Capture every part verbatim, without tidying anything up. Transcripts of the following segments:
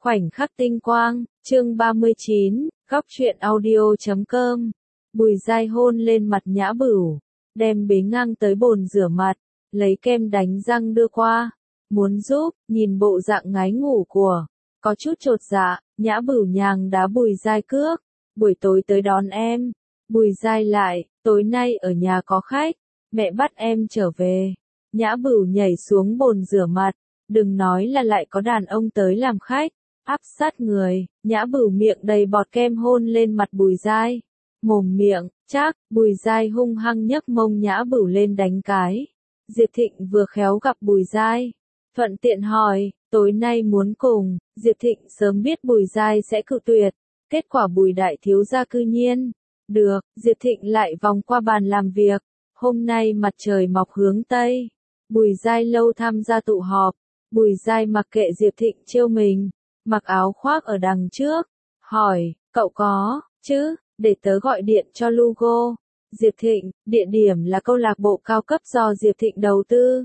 Khoảnh khắc tinh quang, chương ba mươi chín, góc truyện audio chấm com. Bùi Giai hôn lên mặt Nhã Bửu, đem bế ngang tới bồn rửa mặt, lấy kem đánh răng đưa qua, muốn giúp, nhìn bộ dạng ngái ngủ của, có chút chột dạ, Nhã Bửu nhàng đá Bùi Giai cước, buổi tối tới đón em. Bùi Giai lại, tối nay ở nhà có khách, mẹ bắt em trở về. Nhã Bửu nhảy xuống bồn rửa mặt, đừng nói là lại có đàn ông tới làm khách. Áp sát người, Nhã Bửu miệng đầy bọt kem hôn lên mặt Bùi Giai. Mồm miệng, chắc, Bùi Giai hung hăng nhấc mông Nhã Bửu lên đánh cái. Diệp Thịnh vừa khéo gặp Bùi Giai, thuận tiện hỏi, tối nay muốn cùng. Diệp Thịnh sớm biết Bùi Giai sẽ cự tuyệt, kết quả Bùi đại thiếu gia cư nhiên. Được, Diệp Thịnh lại vòng qua bàn làm việc. Hôm nay mặt trời mọc hướng Tây, Bùi Giai lâu tham gia tụ họp. Bùi Giai mặc kệ Diệp Thịnh trêu mình, mặc áo khoác ở đằng trước, hỏi, cậu có, chứ, để tớ gọi điện cho Lugo. Diệp Thịnh, địa điểm là câu lạc bộ cao cấp do Diệp Thịnh đầu tư.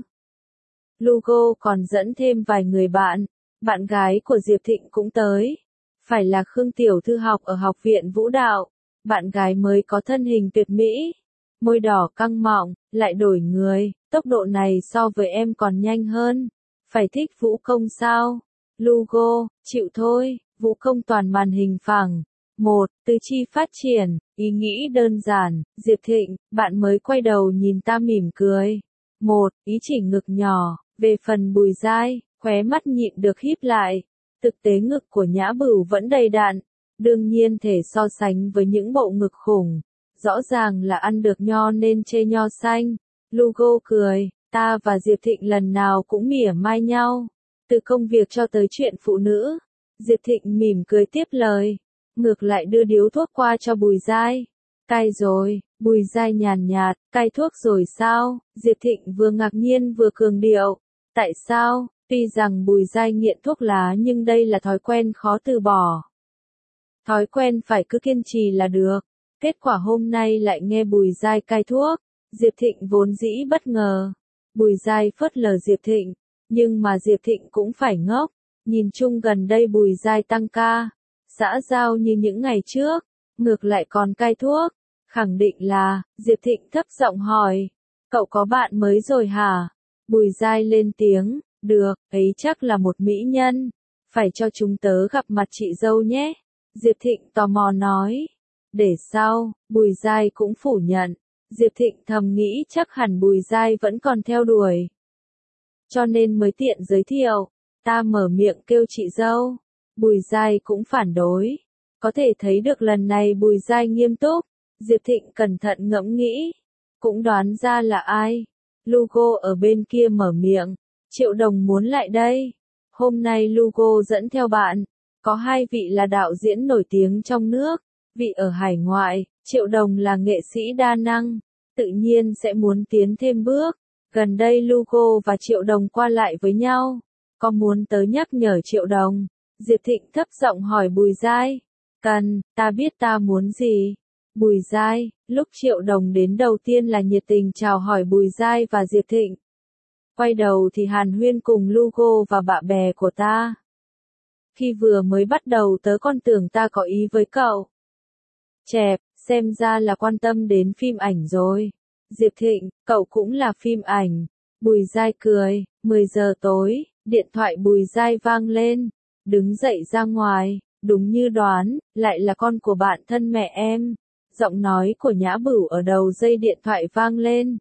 Lugo còn dẫn thêm vài người bạn, bạn gái của Diệp Thịnh cũng tới. Phải là Khương Tiểu Thư học ở học viện vũ đạo, bạn gái mới có thân hình tuyệt mỹ, môi đỏ căng mọng, lại đổi người, tốc độ này so với em còn nhanh hơn. Phải thích vũ công sao? Lugo, chịu thôi, vũ công toàn màn hình phẳng. Một, tứ chi phát triển, ý nghĩ đơn giản. Diệp Thịnh, bạn mới quay đầu nhìn ta mỉm cười. Một, ý chỉ ngực nhỏ. Về phần Bùi Giai, khóe mắt nhịn được híp lại. Thực tế ngực của Nhã Bửu vẫn đầy đặn, đương nhiên thể so sánh với những bộ ngực khủng. Rõ ràng là ăn được nho nên chê nho xanh. Lugo cười, ta và Diệp Thịnh lần nào cũng mỉa mai nhau. Từ công việc cho tới chuyện phụ nữ. Diệp Thịnh mỉm cười tiếp lời. Ngược lại đưa điếu thuốc qua cho Bùi Giai. Cai rồi, Bùi Giai nhàn nhạt, cai thuốc rồi sao? Diệp Thịnh vừa ngạc nhiên vừa cường điệu. Tại sao? Tuy rằng Bùi Giai nghiện thuốc lá nhưng đây là thói quen khó từ bỏ. Thói quen phải cứ kiên trì là được. Kết quả hôm nay lại nghe Bùi Giai cai thuốc. Diệp Thịnh vốn dĩ bất ngờ. Bùi Giai phớt lờ Diệp Thịnh. Nhưng mà Diệp Thịnh cũng phải ngốc, nhìn chung gần đây Bùi Giai tăng ca, xã giao như những ngày trước, ngược lại còn cai thuốc, khẳng định là, Diệp Thịnh thấp giọng hỏi, cậu có bạn mới rồi hả? Bùi Giai lên tiếng, được, ấy chắc là một mỹ nhân, phải cho chúng tớ gặp mặt chị dâu nhé. Diệp Thịnh tò mò nói, để sau, Bùi Giai cũng phủ nhận, Diệp Thịnh thầm nghĩ chắc hẳn Bùi Giai vẫn còn theo đuổi. Cho nên mới tiện giới thiệu, ta mở miệng kêu chị dâu. Bùi Giai cũng phản đối. Có thể thấy được lần này Bùi Giai nghiêm túc. Diệp Thịnh cẩn thận ngẫm nghĩ. Cũng đoán ra là ai. Lugo ở bên kia mở miệng. Triệu Đồng muốn lại đây. Hôm nay Lugo dẫn theo bạn. Có hai vị là đạo diễn nổi tiếng trong nước. Vị ở hải ngoại, Triệu Đồng là nghệ sĩ đa năng. Tự nhiên sẽ muốn tiến thêm bước. Gần đây Lugo và Triệu Đồng qua lại với nhau, có muốn tới nhắc nhở Triệu Đồng? Diệp Thịnh thấp giọng hỏi Bùi Giai. Cần, ta biết ta muốn gì. Bùi Giai, lúc Triệu Đồng đến đầu tiên là nhiệt tình chào hỏi Bùi Giai và Diệp Thịnh. Quay đầu thì hàn huyên cùng Lugo và bạn bè của ta. Khi vừa mới bắt đầu tớ còn tưởng ta có ý với cậu. Chẹp, xem ra là quan tâm đến phim ảnh rồi. Diệp Thịnh, cậu cũng là phim ảnh. Bùi Giai cười, mười giờ tối, điện thoại Bùi Giai vang lên. Đứng dậy ra ngoài, đúng như đoán, lại là con của bạn thân mẹ em. Giọng nói của Nhã Bửu ở đầu dây điện thoại vang lên.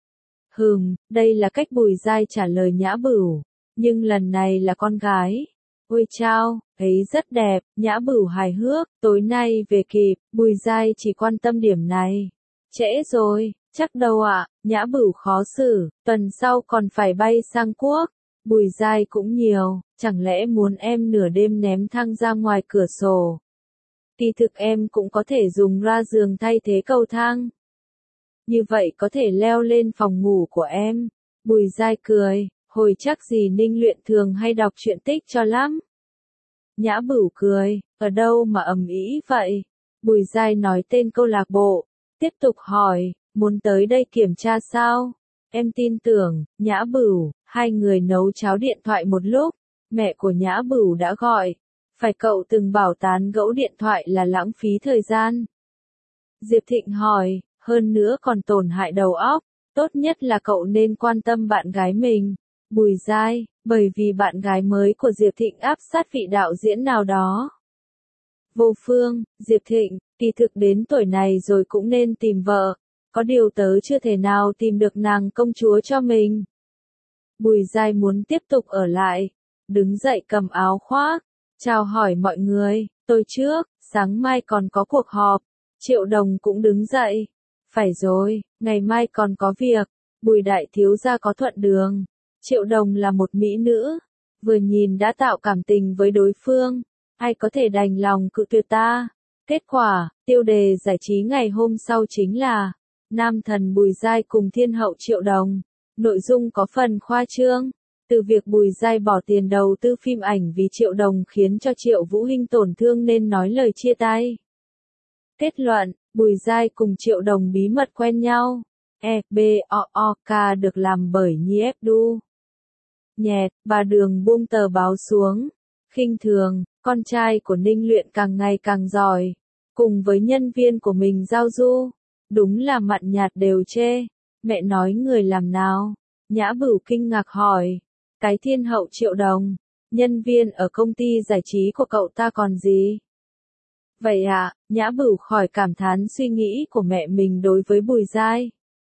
Hừm, đây là cách Bùi Giai trả lời Nhã Bửu. Nhưng lần này là con gái. Ôi chao, ấy rất đẹp, Nhã Bửu hài hước, tối nay về kịp, Bùi Giai chỉ quan tâm điểm này. Trễ rồi. Chắc đâu ạ, à, Nhã Bửu khó xử, tuần sau còn phải bay sang Quốc. Bùi Giai cũng nhiều, chẳng lẽ muốn em nửa đêm ném thang ra ngoài cửa sổ? Kỳ thực em cũng có thể dùng ra giường thay thế cầu thang. Như vậy có thể leo lên phòng ngủ của em. Bùi Giai cười, hồi chắc gì Ninh Luyện thường hay đọc truyện tích cho lắm. Nhã Bửu cười, ở đâu mà ầm ĩ vậy? Bùi Giai nói tên câu lạc bộ, tiếp tục hỏi. Muốn tới đây kiểm tra sao? Em tin tưởng, Nhã Bửu, hai người nấu cháo điện thoại một lúc, mẹ của Nhã Bửu đã gọi. Phải cậu từng bảo tán gẫu điện thoại là lãng phí thời gian. Diệp Thịnh hỏi, hơn nữa còn tổn hại đầu óc, tốt nhất là cậu nên quan tâm bạn gái mình. Bùi Giai, bởi vì bạn gái mới của Diệp Thịnh áp sát vị đạo diễn nào đó. Vô Phương, Diệp Thịnh, kỳ thực đến tuổi này rồi cũng nên tìm vợ, có điều tớ chưa thể nào tìm được nàng công chúa cho mình. Bùi Giai muốn tiếp tục ở lại, đứng dậy cầm áo khoác, chào hỏi mọi người, tôi trước, sáng mai còn có cuộc họp. Triệu Đồng cũng đứng dậy. Phải rồi, ngày mai còn có việc. Bùi đại thiếu gia có thuận đường. Triệu Đồng là một mỹ nữ, vừa nhìn đã tạo cảm tình với đối phương, ai có thể đành lòng cự tuyệt ta. Kết quả, tiêu đề giải trí ngày hôm sau chính là nam thần Bùi Giai cùng thiên hậu Triệu Đồng. Nội dung có phần khoa trương, từ việc Bùi Giai bỏ tiền đầu tư phim ảnh vì Triệu Đồng khiến cho Triệu Vũ Hinh tổn thương nên nói lời chia tay. Kết luận, Bùi Giai cùng Triệu Đồng bí mật quen nhau. E, B, O, O, K được làm bởi Nhi Ép Du. Nhẹt, bà Đường buông tờ báo xuống. Khinh thường, con trai của Ninh Luyện càng ngày càng giỏi. Cùng với nhân viên của mình giao du. Đúng là mặn nhạt đều chê. Mẹ nói người làm nào? Nhã Bửu kinh ngạc hỏi. Cái thiên hậu Triệu Đồng. Nhân viên ở công ty giải trí của cậu ta còn gì? Vậy à, Nhã Bửu khỏi cảm thán suy nghĩ của mẹ mình đối với Bùi Giai.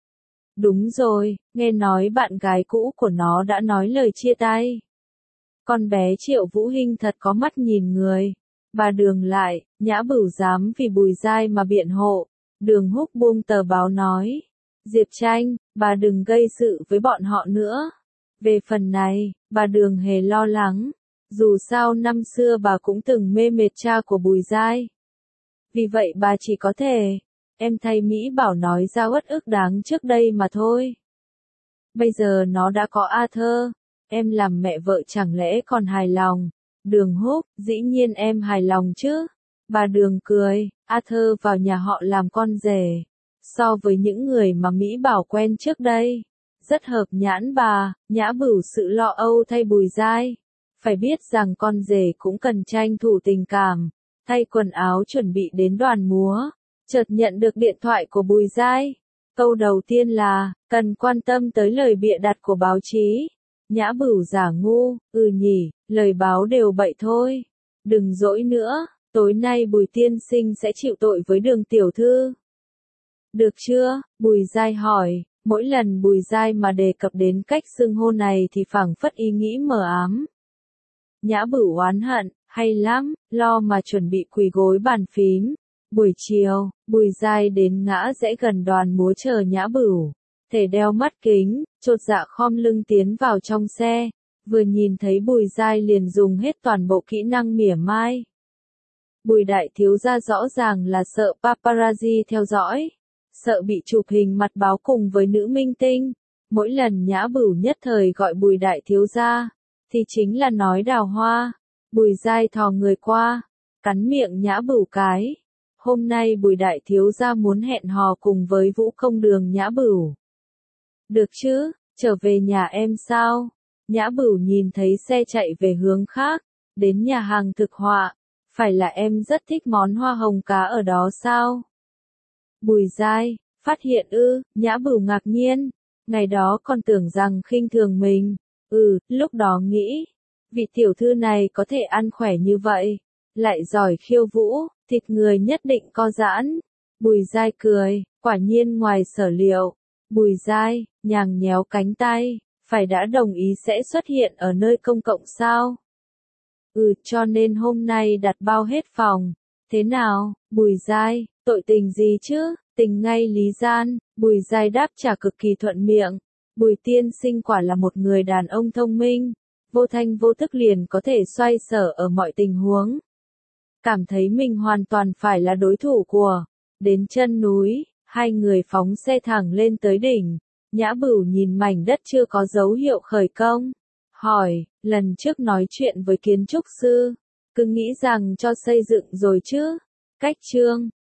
Đúng rồi, nghe nói bạn gái cũ của nó đã nói lời chia tay. Con bé Triệu Vũ Hinh thật có mắt nhìn người. Bà Đường lại, Nhã Bửu dám vì Bùi Giai mà biện hộ. Đường Húc buông tờ báo nói. Diệp Tranh, bà đừng gây sự với bọn họ nữa. Về phần này, bà Đường hề lo lắng. Dù sao năm xưa bà cũng từng mê mệt cha của Bùi Giai. Vì vậy bà chỉ có thể, em thay Mỹ Bảo nói ra uất ức đáng trước đây mà thôi. Bây giờ nó đã có Arthur, em làm mẹ vợ chẳng lẽ còn hài lòng? Đường Húc, dĩ nhiên em hài lòng chứ. Bà Đường cười, Arthur vào nhà họ làm con rể. So với những người mà Mỹ Bảo quen trước đây, rất hợp nhãn bà. Nhã Bửu sự lo âu thay Bùi Giai. Phải biết rằng con rể cũng cần tranh thủ tình cảm, thay quần áo chuẩn bị đến đoàn múa. Chợt nhận được điện thoại của Bùi Giai. Câu đầu tiên là, cần quan tâm tới lời bịa đặt của báo chí. Nhã Bửu giả ngu, ừ nhỉ, lời báo đều bậy thôi. Đừng dỗi nữa, tối nay Bùi tiên sinh sẽ chịu tội với Đường tiểu thư. Được chưa? Bùi Giai hỏi, mỗi lần Bùi Giai mà đề cập đến cách xưng hô này thì phảng phất ý nghĩ mờ ám. Nhã Bửu oán hận, hay lắm, lo mà chuẩn bị quỳ gối bàn phím. Buổi chiều, Bùi Giai đến ngã rẽ gần đoàn múa chờ Nhã Bửu. Thể đeo mắt kính, chột dạ khom lưng tiến vào trong xe. Vừa nhìn thấy Bùi Giai liền dùng hết toàn bộ kỹ năng mỉa mai. Bùi đại thiếu gia rõ ràng là sợ paparazzi theo dõi. Sợ bị chụp hình mặt báo cùng với nữ minh tinh. Mỗi lần Nhã Bửu nhất thời gọi Bùi đại thiếu gia, thì chính là nói đào hoa. Bùi Giai thò người qua, cắn miệng Nhã Bửu cái. Hôm nay Bùi đại thiếu gia muốn hẹn hò cùng với Vũ Công Đường Nhã Bửu. Được chứ, trở về nhà em sao? Nhã Bửu nhìn thấy xe chạy về hướng khác, đến nhà hàng thực họa. Phải là em rất thích món hoa hồng cá ở đó sao? Bùi Giai, phát hiện ư? Nhã Bửu ngạc nhiên. Ngày đó còn tưởng rằng khinh thường mình. Ừ, lúc đó nghĩ, vị tiểu thư này có thể ăn khỏe như vậy, lại giỏi khiêu vũ, thịt người nhất định co giãn. Bùi Giai cười, quả nhiên ngoài sở liệu. Bùi Giai, nhàng nhéo cánh tay, phải đã đồng ý sẽ xuất hiện ở nơi công cộng sao? Ừ, cho nên hôm nay đặt bao hết phòng. Thế nào, Bùi Giai, tội tình gì chứ? Tình ngay lý gian. Bùi Giai đáp trả cực kỳ thuận miệng. Bùi tiên sinh quả là một người đàn ông thông minh, vô thanh vô thức liền có thể xoay sở ở mọi tình huống. Cảm thấy mình hoàn toàn phải là đối thủ của. Đến chân núi, hai người phóng xe thẳng lên tới đỉnh. Nhã Bửu nhìn mảnh đất chưa có dấu hiệu khởi công. Hỏi, lần trước nói chuyện với kiến trúc sư, cứ nghĩ rằng cho xây dựng rồi chứ? Cách chương